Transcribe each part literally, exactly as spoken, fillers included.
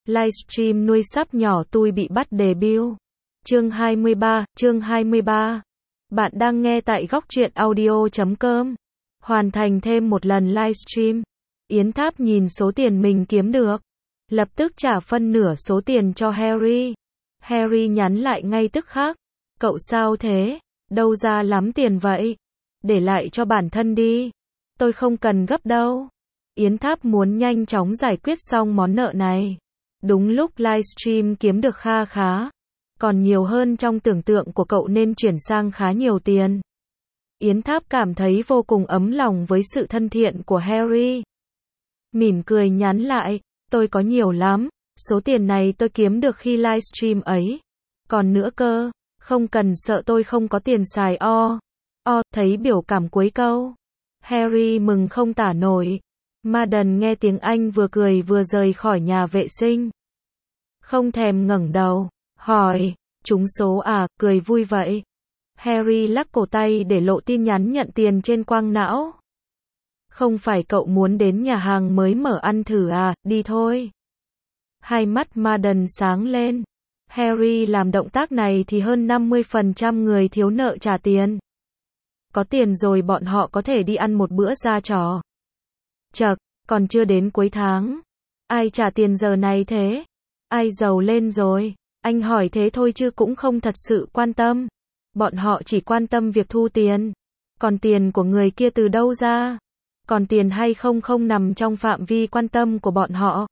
Livestream nuôi sắp nhỏ tôi bị bắt debut. Chương hai mươi ba, chương hai mươi ba. Bạn đang nghe tại góc truyện audio chấm com. Hoàn thành thêm một lần livestream. Yến Tháp nhìn số tiền mình kiếm được. Lập tức trả phân nửa số tiền cho Harry. Harry nhắn lại ngay tức khắc. Cậu sao thế? Đâu ra lắm tiền vậy? Để lại cho bản thân đi. Tôi không cần gấp đâu. Yến Tháp muốn nhanh chóng giải quyết xong món nợ này. Đúng lúc livestream kiếm được kha khá. Còn nhiều hơn trong tưởng tượng của cậu nên chuyển sang khá nhiều tiền. Yến Tháp cảm thấy vô cùng ấm lòng với sự thân thiện của Harry. Mỉm cười nhắn lại, tôi có nhiều lắm, số tiền này tôi kiếm được khi livestream ấy. Còn nữa cơ, không cần sợ tôi không có tiền xài o. O, thấy biểu cảm cuối câu. Harry mừng không tả nổi. Madden nghe tiếng Anh vừa cười vừa rời khỏi nhà vệ sinh. Không thèm ngẩng đầu, hỏi, trúng số à, cười vui vậy. Harry lắc cổ tay để lộ tin nhắn nhận tiền trên quang não. Không phải cậu muốn đến nhà hàng mới mở ăn thử à, đi thôi. Hai mắt Madden sáng lên. Harry làm động tác này thì hơn năm mươi phần trăm người thiếu nợ trả tiền. Có tiền rồi bọn họ có thể đi ăn một bữa ra trò. Chậc, còn chưa đến cuối tháng. Ai trả tiền giờ này thế? Ai giàu lên rồi? Anh hỏi thế thôi chứ cũng không thật sự quan tâm. Bọn họ chỉ quan tâm việc thu tiền. Còn tiền của người kia từ đâu ra? Còn tiền hay không không nằm trong phạm vi quan tâm của bọn họ.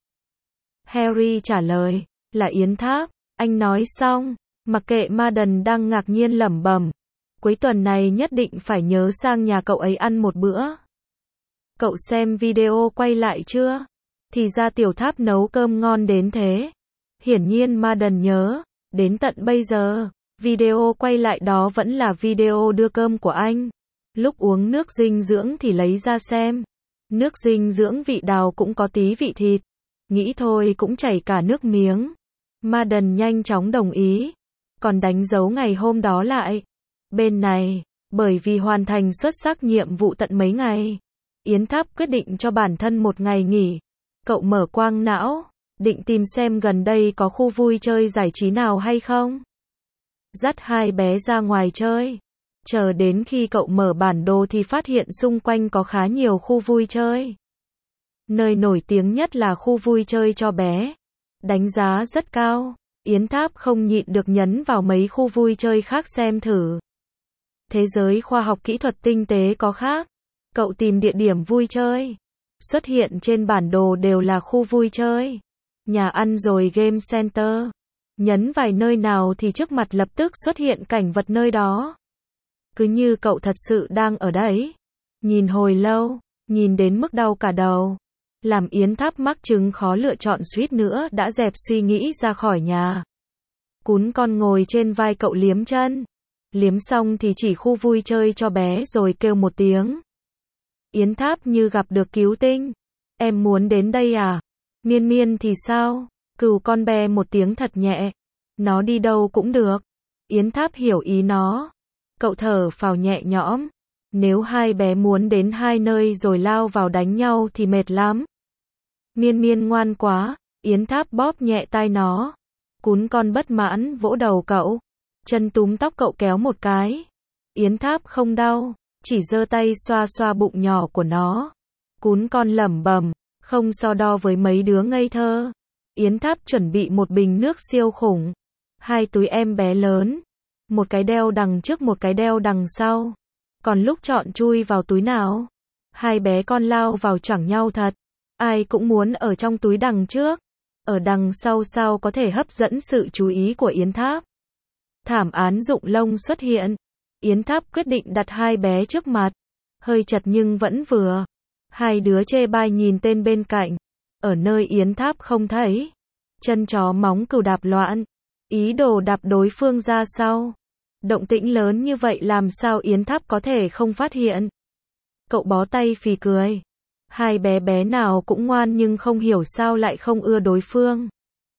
Harry trả lời, là Yến Tháp. Anh nói xong, mặc kệ Madden đang ngạc nhiên lẩm bẩm. Cuối tuần này nhất định phải nhớ sang nhà cậu ấy ăn một bữa. Cậu xem video quay lại chưa? Thì ra Tiểu Tháp nấu cơm ngon đến thế. Hiển nhiên Madden nhớ, đến tận bây giờ, video quay lại đó vẫn là video đưa cơm của anh. Lúc uống nước dinh dưỡng thì lấy ra xem. Nước dinh dưỡng vị đào cũng có tí vị thịt. Nghĩ thôi cũng chảy cả nước miếng. Madden nhanh chóng đồng ý. Còn đánh dấu ngày hôm đó lại. Bên này, bởi vì hoàn thành xuất sắc nhiệm vụ tận mấy ngày, Yến Tháp quyết định cho bản thân một ngày nghỉ. Cậu mở quang não, định tìm xem gần đây có khu vui chơi giải trí nào hay không. Dắt hai bé ra ngoài chơi. Chờ đến khi cậu mở bản đồ thì phát hiện xung quanh có khá nhiều khu vui chơi. Nơi nổi tiếng nhất là khu vui chơi cho bé. Đánh giá rất cao. Yến Tháp không nhịn được nhấn vào mấy khu vui chơi khác xem thử. Thế giới khoa học kỹ thuật tinh tế có khác. Cậu tìm địa điểm vui chơi. Xuất hiện trên bản đồ đều là khu vui chơi. Nhà ăn rồi game center. Nhấn vài nơi nào thì trước mặt lập tức xuất hiện cảnh vật nơi đó. Cứ như cậu thật sự đang ở đấy. Nhìn hồi lâu, nhìn đến mức đau cả đầu. Làm Yến Tháp mắc chứng khó lựa chọn suýt nữa đã dẹp suy nghĩ ra khỏi nhà. Cún con ngồi trên vai cậu liếm chân. Liếm xong thì chỉ khu vui chơi cho bé rồi kêu một tiếng. Yến Tháp như gặp được cứu tinh. Em muốn đến đây à? Miên Miên thì sao? Cừu con be một tiếng thật nhẹ. Nó đi đâu cũng được. Yến Tháp hiểu ý nó. Cậu thở phào nhẹ nhõm. Nếu hai bé muốn đến hai nơi rồi lao vào đánh nhau thì mệt lắm. Miên Miên ngoan quá. Yến Tháp bóp nhẹ tai nó. Cún con bất mãn vỗ đầu cậu. Chân túm tóc cậu kéo một cái. Yến Tháp không đau, chỉ giơ tay xoa xoa bụng nhỏ của nó. Cún con lẩm bẩm, không so đo với mấy đứa ngây thơ. Yến Tháp chuẩn bị một bình nước siêu khủng. Hai túi em bé lớn. Một cái đeo đằng trước một cái đeo đằng sau. Còn lúc chọn chui vào túi nào? Hai bé con lao vào choảng nhau thật. Ai cũng muốn ở trong túi đằng trước. Ở đằng sau sao có thể hấp dẫn sự chú ý của Yến Tháp. Thảm án rụng lông xuất hiện. Yến Tháp quyết định đặt hai bé trước mặt. Hơi chật nhưng vẫn vừa. Hai đứa chê bai nhìn tên bên cạnh. Ở nơi Yến Tháp không thấy. Chân chó móng cừu đạp loạn. Ý đồ đạp đối phương ra sau. Động tĩnh lớn như vậy làm sao Yến Tháp có thể không phát hiện. Cậu bó tay phì cười. Hai bé bé nào cũng ngoan nhưng không hiểu sao lại không ưa đối phương.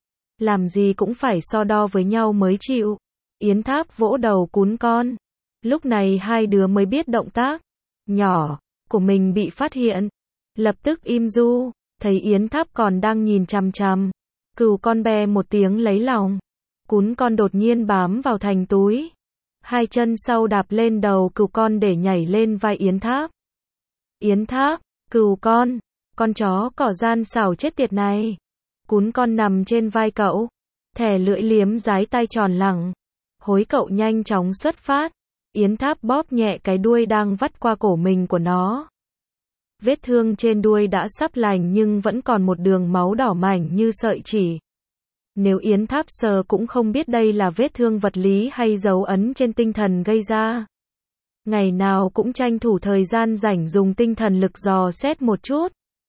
Làm gì cũng phải so đo với nhau mới chịu. Yến Tháp vỗ đầu cún con. Lúc này hai đứa mới biết động tác nhỏ của mình bị phát hiện. Lập tức im du, thấy Yến Tháp còn đang nhìn chằm chằm. Cừu con be một tiếng lấy lòng. Cún con đột nhiên bám vào thành túi. Hai chân sau đạp lên đầu cừu con để nhảy lên vai Yến Tháp. Yến Tháp, cừu con, con chó cỏ gian xảo chết tiệt này. Cún con nằm trên vai cậu, thè lưỡi liếm dái tay tròn lẳng. Hối cậu nhanh chóng xuất phát. Yến Tháp bóp nhẹ cái đuôi đang vắt qua cổ mình của nó. Vết thương trên đuôi đã sắp lành nhưng vẫn còn một đường máu đỏ mảnh như sợi chỉ. Nếu Yến Tháp sờ cũng không biết đây là vết thương vật lý hay dấu ấn trên tinh thần gây ra. Ngày nào cũng tranh thủ thời gian rảnh dùng tinh thần lực dò xét một chút.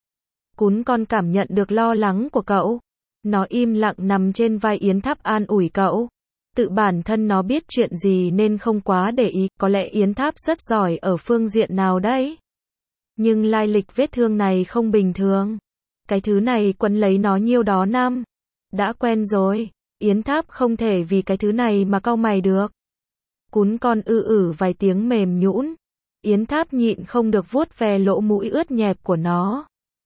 Cún con cảm nhận được lo lắng của cậu. Nó im lặng nằm trên vai Yến Tháp an ủi cậu. Tự bản thân nó biết chuyện gì nên không quá để ý, có lẽ Yến Tháp rất giỏi ở phương diện nào đấy. Nhưng lai lịch vết thương này không bình thường. Cái thứ này quấn lấy nó nhiêu đó năm. Đã quen rồi, Yến Tháp không thể vì cái thứ này mà cau mày được. Cún con ư ử vài tiếng mềm nhũn. Yến Tháp nhịn không được vuốt ve lỗ mũi ướt nhẹp của nó.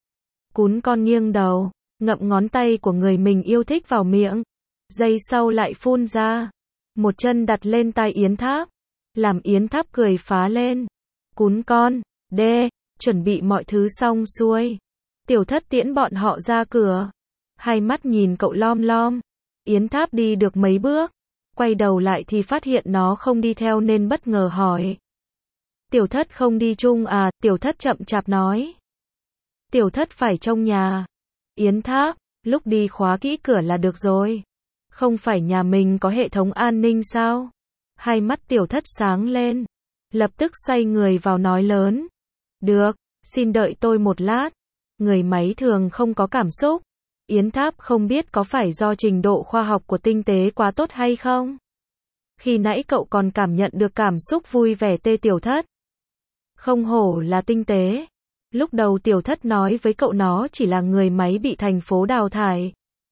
Cún con nghiêng đầu, ngậm ngón tay của người mình yêu thích vào miệng. Giây sau lại phun ra. Một chân đặt lên tai Yến Tháp. Làm Yến Tháp cười phá lên. Cún con, đê, chuẩn bị mọi thứ xong xuôi. Tiểu Thất tiễn bọn họ ra cửa. Hai mắt nhìn cậu lom lom. Yến Tháp đi được mấy bước. Quay đầu lại thì phát hiện nó không đi theo nên bất ngờ hỏi. Tiểu Thất không đi chung à? Tiểu Thất chậm chạp nói. Tiểu Thất phải trong nhà. Yến Tháp, lúc đi khóa kỹ cửa là được rồi. Không phải nhà mình có hệ thống an ninh sao? Hai mắt Tiểu Thất sáng lên. Lập tức xoay người vào nói lớn. Được, xin đợi tôi một lát. Người máy thường không có cảm xúc. Yến Tháp không biết có phải do trình độ khoa học của tinh tế quá tốt hay không? Khi nãy cậu còn cảm nhận được cảm xúc vui vẻ tê Tiểu Thất. Không hổ là tinh tế. Lúc đầu Tiểu Thất nói với cậu nó chỉ là người máy bị thành phố đào thải.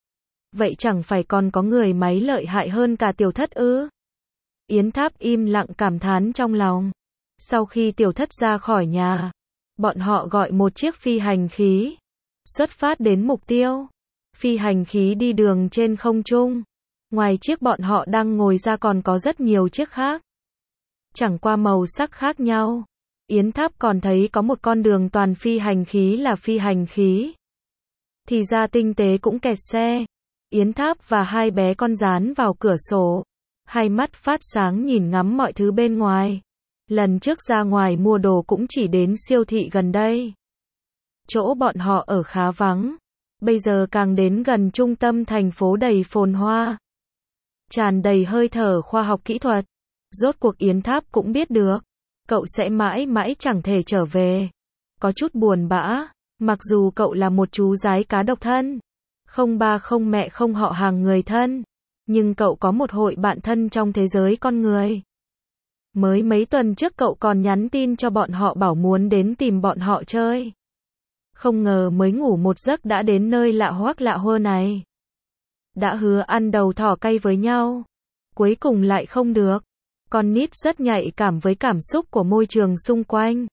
Vậy chẳng phải còn có người máy lợi hại hơn cả Tiểu Thất ư? Yến Tháp im lặng cảm thán trong lòng. Sau khi Tiểu Thất ra khỏi nhà, bọn họ gọi một chiếc phi hành khí. Xuất phát đến mục tiêu. Phi hành khí đi đường trên không trung. Ngoài chiếc bọn họ đang ngồi ra còn có rất nhiều chiếc khác. Chẳng qua màu sắc khác nhau. Yến Tháp còn thấy có một con đường toàn phi hành khí là phi hành khí. Thì ra tinh tế cũng kẹt xe. Yến Tháp và hai bé con dán vào cửa sổ. Hai mắt phát sáng nhìn ngắm mọi thứ bên ngoài. Lần trước ra ngoài mua đồ cũng chỉ đến siêu thị gần đây. Chỗ bọn họ ở khá vắng. Bây giờ càng đến gần trung tâm thành phố đầy phồn hoa. Tràn đầy hơi thở khoa học kỹ thuật. Rốt cuộc Yến Tháp cũng biết được. Cậu sẽ mãi mãi chẳng thể trở về. Có chút buồn bã. Mặc dù cậu là một chú giái cá độc thân. Không ba không mẹ không họ hàng người thân. Nhưng cậu có một hội bạn thân trong thế giới con người. Mới mấy tuần trước cậu còn nhắn tin cho bọn họ bảo muốn đến tìm bọn họ chơi. Không ngờ mới ngủ một giấc đã đến nơi lạ hoắc lạ hơ này. Đã hứa ăn đầu thỏ cay với nhau. Cuối cùng lại không được. Con nít rất nhạy cảm với cảm xúc của môi trường xung quanh.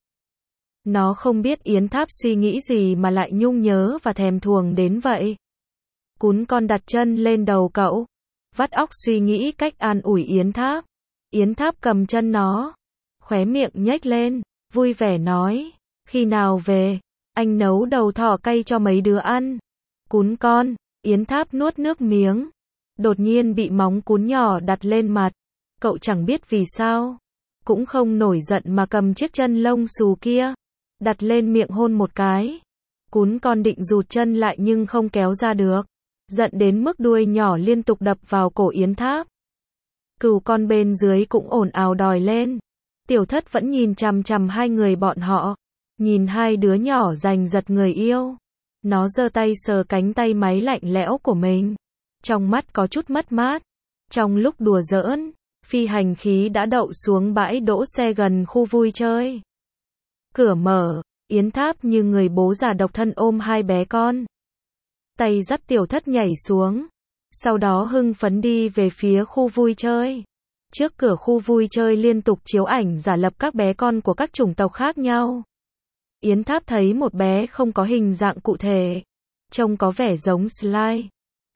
Nó không biết Yến Tháp suy nghĩ gì mà lại nhung nhớ và thèm thuồng đến vậy. Cún con đặt chân lên đầu cậu. Vắt óc suy nghĩ cách an ủi Yến Tháp. Yến Tháp cầm chân nó. Khóe miệng nhếch lên. Vui vẻ nói. Khi nào về? Anh nấu đầu thỏ cay cho mấy đứa ăn. Cún con. Yến Tháp nuốt nước miếng. Đột nhiên bị móng cún nhỏ đặt lên mặt. Cậu chẳng biết vì sao. Cũng không nổi giận mà cầm chiếc chân lông xù kia. Đặt lên miệng hôn một cái. Cún con định rụt chân lại nhưng không kéo ra được. Giận đến mức đuôi nhỏ liên tục đập vào cổ Yến Tháp. Cừu con bên dưới cũng ồn ào đòi lên. Tiểu Thất vẫn nhìn chằm chằm hai người bọn họ. Nhìn hai đứa nhỏ giành giật người yêu. Nó giơ tay sờ cánh tay máy lạnh lẽo của mình. Trong mắt có chút mất mát. Trong lúc đùa giỡn, phi hành khí đã đậu xuống bãi đỗ xe gần khu vui chơi. Cửa mở, Yến Tháp như người bố già độc thân ôm hai bé con. Tay dắt Tiểu Thất nhảy xuống. Sau đó hưng phấn đi về phía khu vui chơi. Trước cửa khu vui chơi liên tục chiếu ảnh giả lập các bé con của các chủng tộc khác nhau. Yến Tháp thấy một bé không có hình dạng cụ thể. Trông có vẻ giống Sly.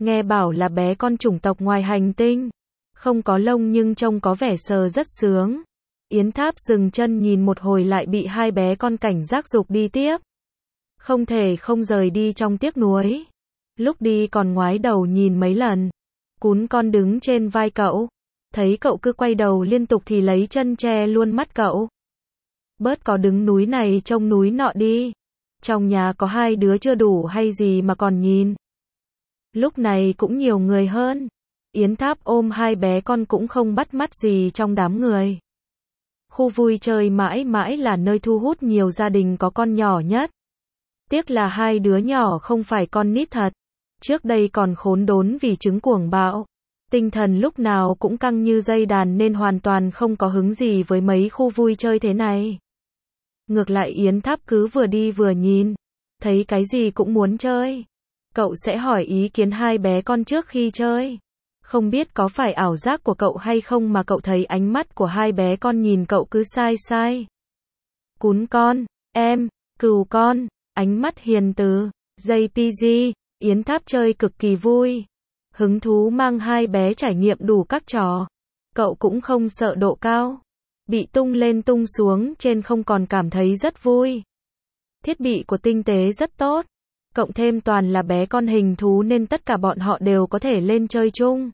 Nghe bảo là bé con chủng tộc ngoài hành tinh. Không có lông nhưng trông có vẻ sờ rất sướng. Yến Tháp dừng chân nhìn một hồi lại bị hai bé con cảnh giác giục đi tiếp. Không thể không rời đi trong tiếc nuối. Lúc đi còn ngoái đầu nhìn mấy lần. Cún con đứng trên vai cậu. Thấy cậu cứ quay đầu liên tục thì lấy chân che luôn mắt cậu. Bớt có đứng núi này trông núi nọ đi. Trong nhà có hai đứa chưa đủ hay gì mà còn nhìn. Lúc này cũng nhiều người hơn. Yến Tháp ôm hai bé con cũng không bắt mắt gì trong đám người. Khu vui chơi mãi mãi là nơi thu hút nhiều gia đình có con nhỏ nhất. Tiếc là hai đứa nhỏ không phải con nít thật. Trước đây còn khốn đốn vì chứng cuồng bạo. Tinh thần lúc nào cũng căng như dây đàn nên hoàn toàn không có hứng gì với mấy khu vui chơi thế này. Ngược lại Yến Tháp cứ vừa đi vừa nhìn. Thấy cái gì cũng muốn chơi. Cậu sẽ hỏi ý kiến hai bé con trước khi chơi. Không biết có phải ảo giác của cậu hay không mà cậu thấy ánh mắt của hai bé con nhìn cậu cứ sai sai. Cún con, em, cừu con, ánh mắt hiền từ, gi pê giê, Yến Tháp chơi cực kỳ vui. Hứng thú mang hai bé trải nghiệm đủ các trò. Cậu cũng không sợ độ cao. Bị tung lên tung xuống trên không còn cảm thấy rất vui. Thiết bị của tinh tế rất tốt. Cộng thêm toàn là bé con hình thú nên tất cả bọn họ đều có thể lên chơi chung.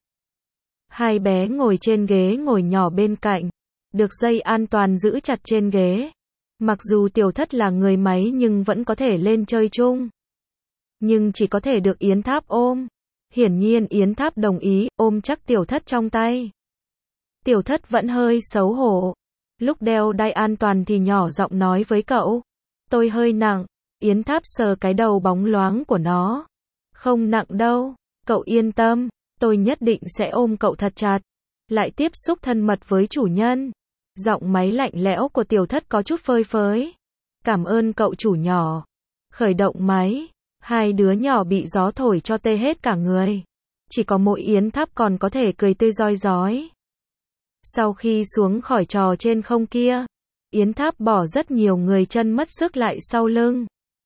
Hai bé ngồi trên ghế ngồi nhỏ bên cạnh. Được dây an toàn giữ chặt trên ghế. Mặc dù Tiểu Thất là người máy nhưng vẫn có thể lên chơi chung. Nhưng chỉ có thể được Yến Tháp ôm. Hiển nhiên Yến Tháp đồng ý, ôm chắc Tiểu Thất trong tay. Tiểu Thất vẫn hơi xấu hổ. Lúc đeo đai an toàn thì nhỏ giọng nói với cậu. Tôi hơi nặng. Yến Tháp sờ cái đầu bóng loáng của nó. Không nặng đâu, cậu yên tâm, tôi nhất định sẽ ôm cậu thật chặt. Lại tiếp xúc thân mật với chủ nhân. Giọng máy lạnh lẽo của Tiểu Thất có chút phơi phới. Cảm ơn cậu chủ nhỏ. Khởi động máy. Hai đứa nhỏ bị gió thổi cho tê hết cả người. Chỉ có mỗi Yến Tháp còn có thể cười tươi rói rói. Sau khi xuống khỏi trò trên không kia, Yến Tháp bỏ rất nhiều người chân mất sức lại sau lưng.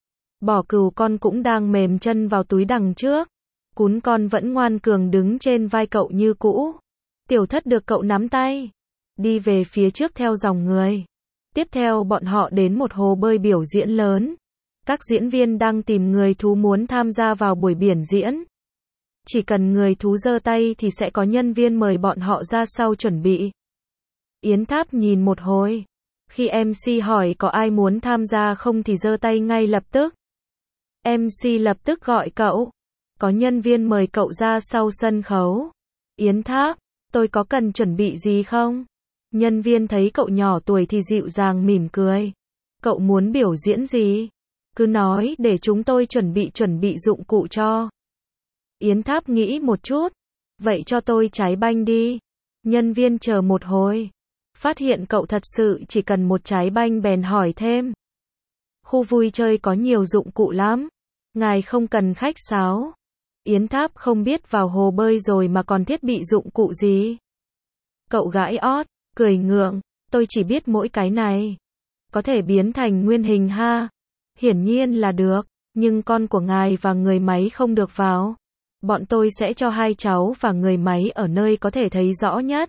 Bỏ cừu con cũng đang mềm chân vào túi đằng trước. Cún con vẫn ngoan cường đứng trên vai cậu như cũ. Tiểu Thất được cậu nắm tay. Đi về phía trước theo dòng người. Tiếp theo bọn họ đến một hồ bơi biểu diễn lớn. Các diễn viên đang tìm người thú muốn tham gia vào buổi biểu diễn. Chỉ cần người thú giơ tay thì sẽ có nhân viên mời bọn họ ra sau chuẩn bị. Yến Tháp nhìn một hồi. Khi em xê hỏi có ai muốn tham gia không thì giơ tay ngay lập tức. em xê lập tức gọi cậu. Có nhân viên mời cậu ra sau sân khấu. Yến Tháp, tôi có cần chuẩn bị gì không? Nhân viên thấy cậu nhỏ tuổi thì dịu dàng mỉm cười. Cậu muốn biểu diễn gì? Cứ nói để chúng tôi chuẩn bị chuẩn bị dụng cụ cho. Yến Tháp nghĩ một chút. Vậy cho tôi trái banh đi. Nhân viên chờ một hồi. Phát hiện cậu thật sự chỉ cần một trái banh bèn hỏi thêm. Khu vui chơi có nhiều dụng cụ lắm. Ngài không cần khách sáo. Yến Tháp không biết vào hồ bơi rồi mà còn thiết bị dụng cụ gì. Cậu gãi ót, cười ngượng. Tôi chỉ biết mỗi cái này. Có thể biến thành nguyên hình ha. Hiển nhiên là được. Nhưng con của ngài và người máy không được vào. Bọn tôi sẽ cho hai cháu và người máy ở nơi có thể thấy rõ nhất.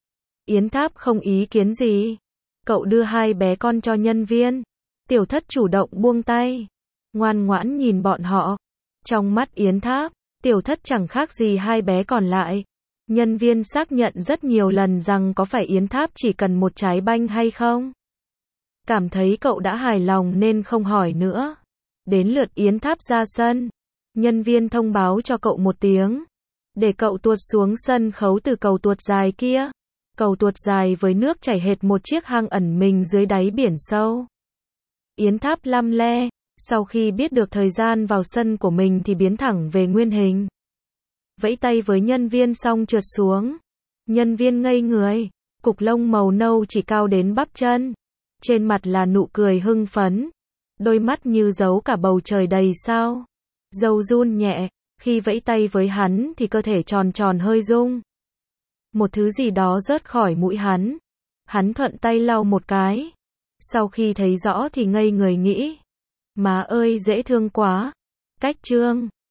Yến Tháp không ý kiến gì. Cậu đưa hai bé con cho nhân viên. Tiểu Thất chủ động buông tay. Ngoan ngoãn nhìn bọn họ. Trong mắt Yến Tháp, Tiểu Thất chẳng khác gì hai bé còn lại. Nhân viên xác nhận rất nhiều lần rằng có phải Yến Tháp chỉ cần một trái banh hay không. Cảm thấy cậu đã hài lòng nên không hỏi nữa. Đến lượt Yến Tháp ra sân. Nhân viên thông báo cho cậu một tiếng. Để cậu tuột xuống sân khấu từ cầu tuột dài kia. Cầu tuột dài với nước chảy hệt một chiếc hang ẩn mình dưới đáy biển sâu. Yến Tháp lăm le. Sau khi biết được thời gian vào sân của mình thì biến thẳng về nguyên hình. Vẫy tay với nhân viên xong trượt xuống. Nhân viên ngây người. Cục lông màu nâu chỉ cao đến bắp chân. Trên mặt là nụ cười hưng phấn. Đôi mắt như giấu cả bầu trời đầy sao. Râu run nhẹ. Khi vẫy tay với hắn thì cơ thể tròn tròn hơi rung. Một thứ gì đó rớt khỏi mũi hắn. Hắn thuận tay lau một cái. Sau khi thấy rõ thì ngây người nghĩ. Má ơi dễ thương quá. Cách chương